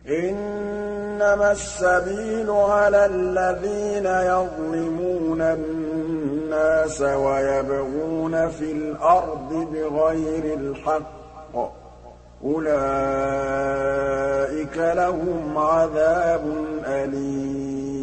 إِنَّمَا السَّبِيلُ عَلَى الَّذِينَ يَظْلِمُونَ النَّاسَ وَيَبْغُونَ فِي الْأَرْضِ بِغَيْرِ الْحَقِّ ۚ أُولَٰئِكَ لَهُمْ عَذَابٌ أَلِيمٌ